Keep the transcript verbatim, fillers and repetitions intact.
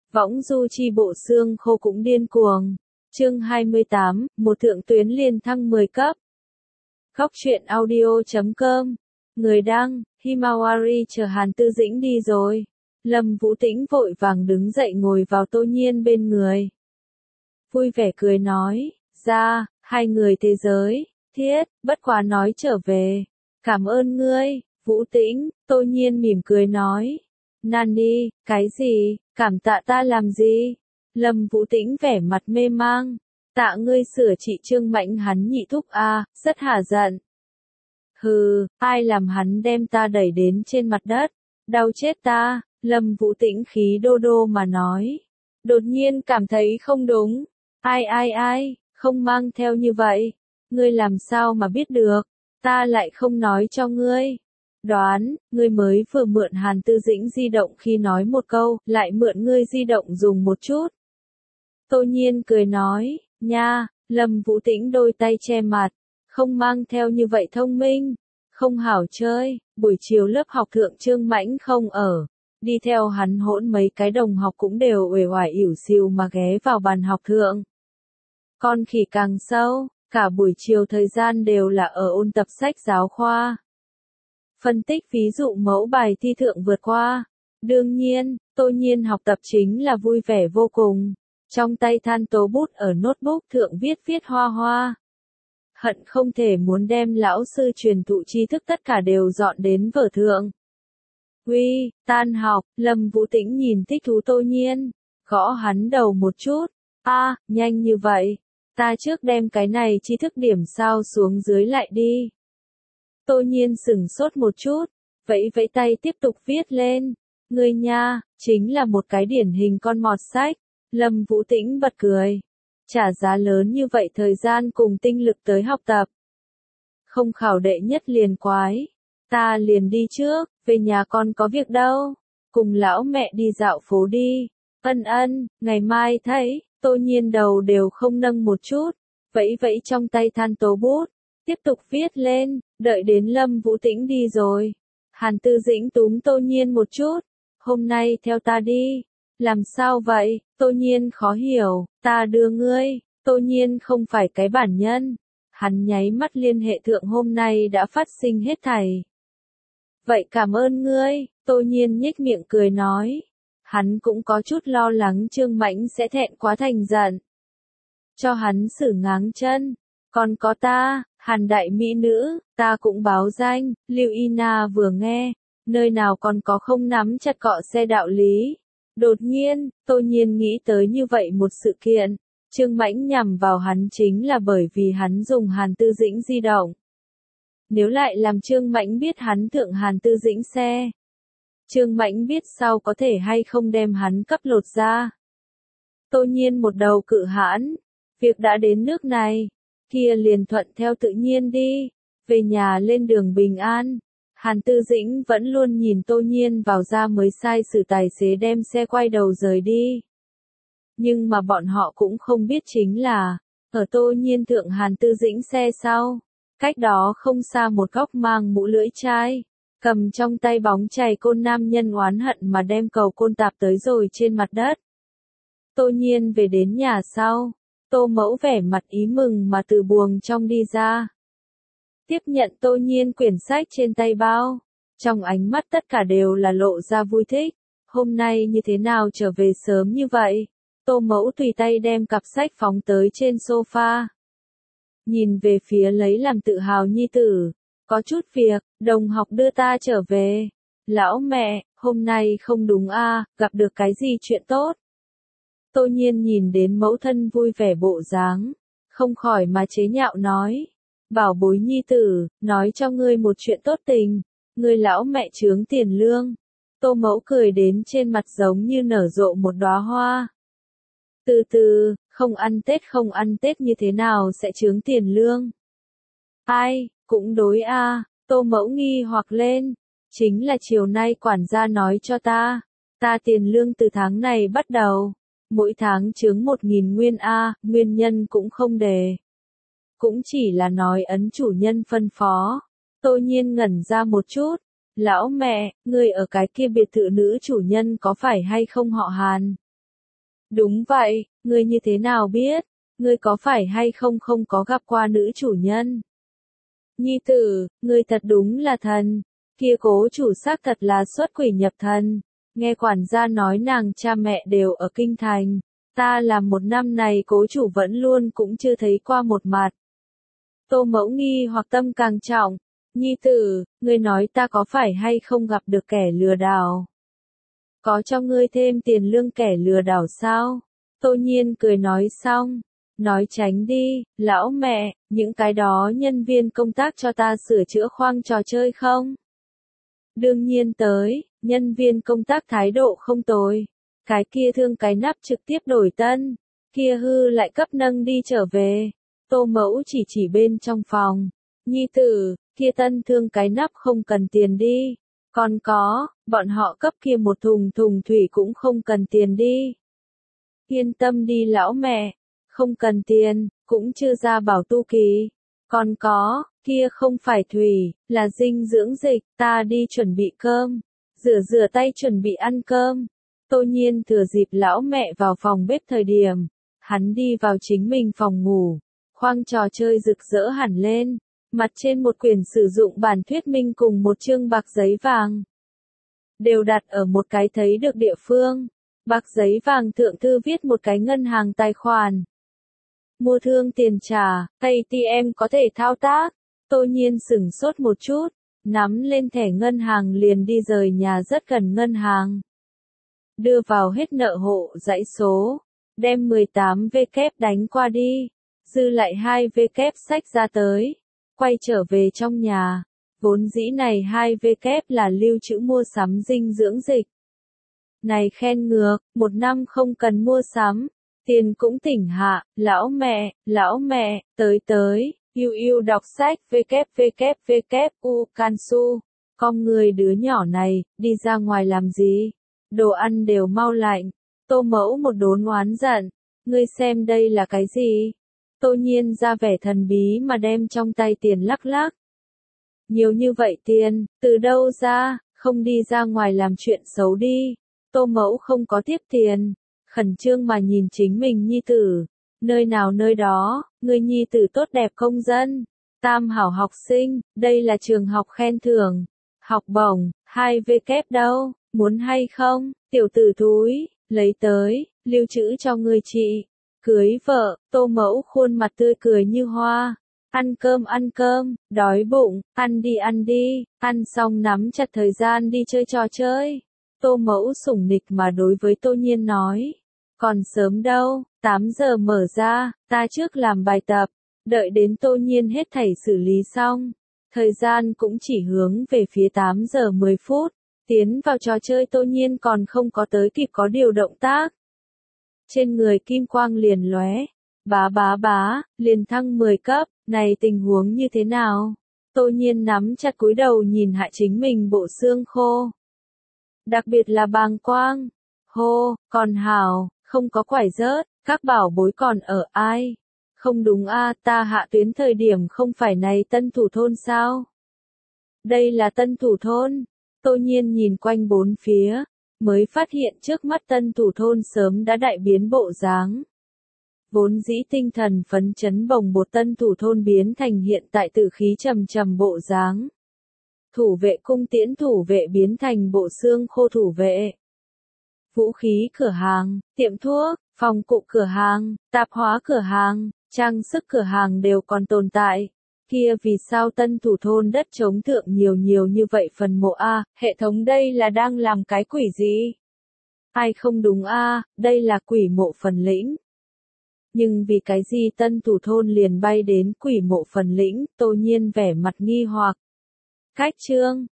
Võng du chi bộ xương khô cũng điên cuồng. Chương hai mươi tám, một thượng tuyến liên thăng mười cấp. Góc truyện audio chấm com. Người đăng, Himawari chờ Hàn Tư Dĩnh đi rồi. Lâm Vũ Tĩnh vội vàng đứng dậy ngồi vào Tô Nhiên bên người. Vui vẻ cười nói, ra, hai người thế giới, thiết, bất quá nói trở về. Cảm ơn ngươi, Vũ Tĩnh, Tô Nhiên mỉm cười nói. Nani, cái gì, cảm tạ ta làm gì? Lâm Vũ Tĩnh vẻ mặt mê mang. Tạ ngươi sửa trị Trương Mãnh hắn nhị thúc a, rất hả giận. Hừ, ai làm hắn đem ta đẩy đến trên mặt đất, đau chết ta, Lâm Vũ Tĩnh khí đô đô mà nói. Đột nhiên cảm thấy không đúng. Ai ai ai, không mang theo như vậy. Ngươi làm sao mà biết được, ta lại không nói cho ngươi. Đoán, ngươi mới vừa mượn Hàn Tư Dĩnh di động khi nói một câu, lại mượn ngươi di động dùng một chút. Tô Nhiên cười nói, nha, Lâm Vũ Tĩnh đôi tay che mặt, không mang theo như vậy thông minh, không hảo chơi. Buổi chiều lớp học thượng Trương Mãnh không ở, đi theo hắn hỗn mấy cái đồng học cũng đều uể oải ỉu xìu mà ghé vào bàn học thượng. Con khỉ càng sâu, cả buổi chiều thời gian đều là ở ôn tập sách giáo khoa. Phân tích ví dụ mẫu bài thi thượng vượt qua. Đương nhiên, Tô Nhiên học tập chính là vui vẻ vô cùng. Trong tay than tố bút ở notebook thượng viết viết hoa hoa. Hận không thể muốn đem lão sư truyền thụ tri thức tất cả đều dọn đến vở thượng. Uy, tan học, Lâm Vũ Tĩnh nhìn thích thú Tô Nhiên, gõ hắn đầu một chút. A, à, nhanh như vậy, ta trước đem cái này tri thức điểm sao xuống dưới lại đi. Tô Nhiên sửng sốt một chút, vẫy vẫy tay tiếp tục viết lên. Ngươi nha, chính là một cái điển hình con mọt sách. Lâm Vũ Tĩnh bật cười. Trả giá lớn như vậy thời gian cùng tinh lực tới học tập. Không khảo đệ nhất liền quái. Ta liền đi trước, về nhà con có việc đâu. Cùng lão mẹ đi dạo phố đi. Ân ân, ngày mai thấy, Tô Nhiên đầu đều không nâng một chút. Vẫy vẫy trong tay than tố bút. Tiếp tục viết lên, đợi đến Lâm Vũ Tĩnh đi rồi. Hàn Tư Dĩnh túm Tô Nhiên một chút. Hôm nay theo ta đi. Làm sao vậy? Tô Nhiên khó hiểu. Ta đưa ngươi. Tô Nhiên không phải cái bản nhân. Hắn nháy mắt liên hệ thượng hôm nay đã phát sinh hết thảy. Vậy cảm ơn ngươi. Tô Nhiên nhếch miệng cười nói. Hắn cũng có chút lo lắng Trương Mãnh sẽ thẹn quá thành giận. Cho hắn xử ngáng chân. Còn có ta, Hàn đại mỹ nữ, ta cũng báo danh. Lưu Ina vừa nghe, nơi nào còn có không nắm chặt cọ xe đạo lý. Đột nhiên, Tô Nhiên nghĩ tới như vậy một sự kiện. Trương Mãnh nhằm vào hắn chính là bởi vì hắn dùng Hàn Tư Dĩnh di động. Nếu lại làm Trương Mãnh biết hắn thượng Hàn Tư Dĩnh xe, Trương Mãnh biết sau có thể hay không đem hắn cấp lột ra. Tô Nhiên một đầu cự hãn. Việc đã đến nước này, kia liền thuận theo tự nhiên đi. Về nhà lên đường bình an. Hàn Tư Dĩnh vẫn luôn nhìn Tô Nhiên vào ra mới sai sự tài xế đem xe quay đầu rời đi. Nhưng mà bọn họ cũng không biết chính là, ở Tô Nhiên thượng Hàn Tư Dĩnh xe sau, cách đó không xa một góc mang mũ lưỡi chai, cầm trong tay bóng chày côn nam nhân oán hận mà đem cầu côn tạp tới rồi trên mặt đất. Tô Nhiên về đến nhà sau, Tô Mẫu vẻ mặt ý mừng mà từ buồng trong đi ra. Tiếp nhận Tô Nhiên quyển sách trên tay bao, trong ánh mắt tất cả đều là lộ ra vui thích. Hôm nay như thế nào trở về sớm như vậy? Tô Mẫu tùy tay đem cặp sách phóng tới trên sofa. Nhìn về phía lấy làm tự hào nhi tử. Có chút việc, đồng học đưa ta trở về. Lão mẹ, hôm nay không đúng a, à, gặp được cái gì chuyện tốt? Tô Nhiên nhìn đến mẫu thân vui vẻ bộ dáng, không khỏi mà chế nhạo nói. Bảo bối nhi tử, nói cho ngươi một chuyện tốt tình. Ngươi lão mẹ chướng tiền lương. Tô Mẫu cười đến trên mặt giống như nở rộ một đóa hoa. Từ từ, không ăn Tết không ăn Tết như thế nào sẽ chướng tiền lương? Ai, cũng đối a, à, Tô Mẫu nghi hoặc lên. Chính là chiều nay quản gia nói cho ta. Ta tiền lương từ tháng này bắt đầu. Mỗi tháng chướng một nghìn nguyên a, à, nguyên nhân cũng không đề. Cũng chỉ là nói ấn chủ nhân phân phó. Tô Nhiên ngẩn ra một chút. Lão mẹ, ngươi ở cái kia biệt thự nữ chủ nhân có phải hay không họ Hàn? Đúng vậy, ngươi như thế nào biết? Ngươi có phải hay không không có gặp qua nữ chủ nhân? Nhi tử, ngươi thật đúng là thần. Kia cố chủ xác thật là xuất quỷ nhập thần. Nghe quản gia nói nàng cha mẹ đều ở kinh thành. Ta làm một năm này cố chủ vẫn luôn cũng chưa thấy qua một mặt. Tô Mẫu nghi hoặc tâm càng trọng. Nhi tử, ngươi nói ta có phải hay không gặp được kẻ lừa đảo? Có cho ngươi thêm tiền lương kẻ lừa đảo sao? Tô Nhiên cười nói xong. Nói tránh đi, lão mẹ, những cái đó nhân viên công tác cho ta sửa chữa khoang trò chơi không? Đương nhiên tới, nhân viên công tác thái độ không tồi. Cái kia thương cái nắp trực tiếp đổi tân, kia hư lại cấp nâng đi trở về. Tô Mẫu chỉ chỉ bên trong phòng. Nhi tử, kia tân thương cái nắp không cần tiền đi. Còn có, bọn họ cấp kia một thùng thùng thủy cũng không cần tiền đi. Yên tâm đi lão mẹ, không cần tiền, cũng chưa ra bảo tu kỳ. Còn có, kia không phải thủy, là dinh dưỡng dịch, ta đi chuẩn bị cơm. Rửa rửa tay chuẩn bị ăn cơm. Tô Nhiên thừa dịp lão mẹ vào phòng bếp thời điểm, hắn đi vào chính mình phòng ngủ. Khoang trò chơi rực rỡ hẳn lên, mặt trên một quyển sử dụng bản thuyết minh cùng một chương bạc giấy vàng. Đều đặt ở một cái thấy được địa phương. Bạc giấy vàng thượng thư viết một cái ngân hàng tài khoản. Mua thương tiền trả, a tê em có thể thao tác. Tô Nhiên sửng sốt một chút, nắm lên thẻ ngân hàng liền đi rời nhà rất gần ngân hàng. Đưa vào hết nợ hộ dãy số, đem mười tám vê kép đánh qua đi, dư lại hai vê kép sách ra tới, quay trở về trong nhà. Vốn dĩ này hai vê kép là lưu trữ mua sắm dinh dưỡng dịch. Này khen ngược, một năm không cần mua sắm, tiền cũng tỉnh hạ, lão mẹ, lão mẹ, tới tới, yêu yêu đọc sách, vê kép vê kép vê kép u cansu, con người đứa nhỏ này, đi ra ngoài làm gì? Đồ ăn đều mau lạnh. Tô Mẫu một đốn oán giận, ngươi xem đây là cái gì? Tô Nhiên ra vẻ thần bí mà đem trong tay tiền lắc lắc. Nhiều như vậy tiền, từ đâu ra, không đi ra ngoài làm chuyện xấu đi. Tô Mẫu không có tiếp tiền, khẩn trương mà nhìn chính mình nhi tử. Nơi nào nơi đó, người nhi tử tốt đẹp công dân, tam hảo học sinh, đây là trường học khen thưởng, học bổng, hai vê kép đâu, muốn hay không, tiểu tử thúi, lấy tới, lưu trữ cho người chị. Cưới vợ, Tô Mẫu khuôn mặt tươi cười như hoa. Ăn cơm ăn cơm, đói bụng, ăn đi ăn đi, ăn xong nắm chặt thời gian đi chơi trò chơi. Tô Mẫu sủng nịch mà đối với Tô Nhiên nói. Còn sớm đâu, tám giờ mở ra, ta trước làm bài tập, đợi đến Tô Nhiên hết thảy xử lý xong. Thời gian cũng chỉ hướng về phía tám giờ mười phút, tiến vào trò chơi Tô Nhiên còn không có tới kịp có điều động tác. Trên người kim quang liền lóe, bá bá bá, liền thăng mười cấp, này tình huống như thế nào? Tô Nhiên nắm chặt cúi đầu nhìn hạ chính mình bộ xương khô. Đặc biệt là bàng quang. Hô, còn hảo, không có quải rớt, các bảo bối còn ở ai? Không đúng a, ta hạ tuyến thời điểm không phải này tân thủ thôn sao? Đây là tân thủ thôn. Tô Nhiên nhìn quanh bốn phía, mới phát hiện trước mắt tân thủ thôn sớm đã đại biến bộ dáng. Vốn dĩ tinh thần phấn chấn bồng bột tân thủ thôn biến thành hiện tại tử khí trầm trầm bộ dáng. Thủ vệ cung tiễn thủ vệ biến thành bộ xương khô thủ vệ. Vũ khí cửa hàng, tiệm thuốc, phòng cụ cửa hàng, tạp hóa cửa hàng, trang sức cửa hàng đều còn tồn tại. Kia vì sao tân thủ thôn đất trống thượng nhiều nhiều như vậy phần mộ A, hệ thống đây là đang làm cái quỷ gì? Ai không đúng A, đây là quỷ mộ phần lĩnh. Nhưng vì cái gì tân thủ thôn liền bay đến quỷ mộ phần lĩnh, Tô Nhiên vẻ mặt nghi hoặc. Cách chương,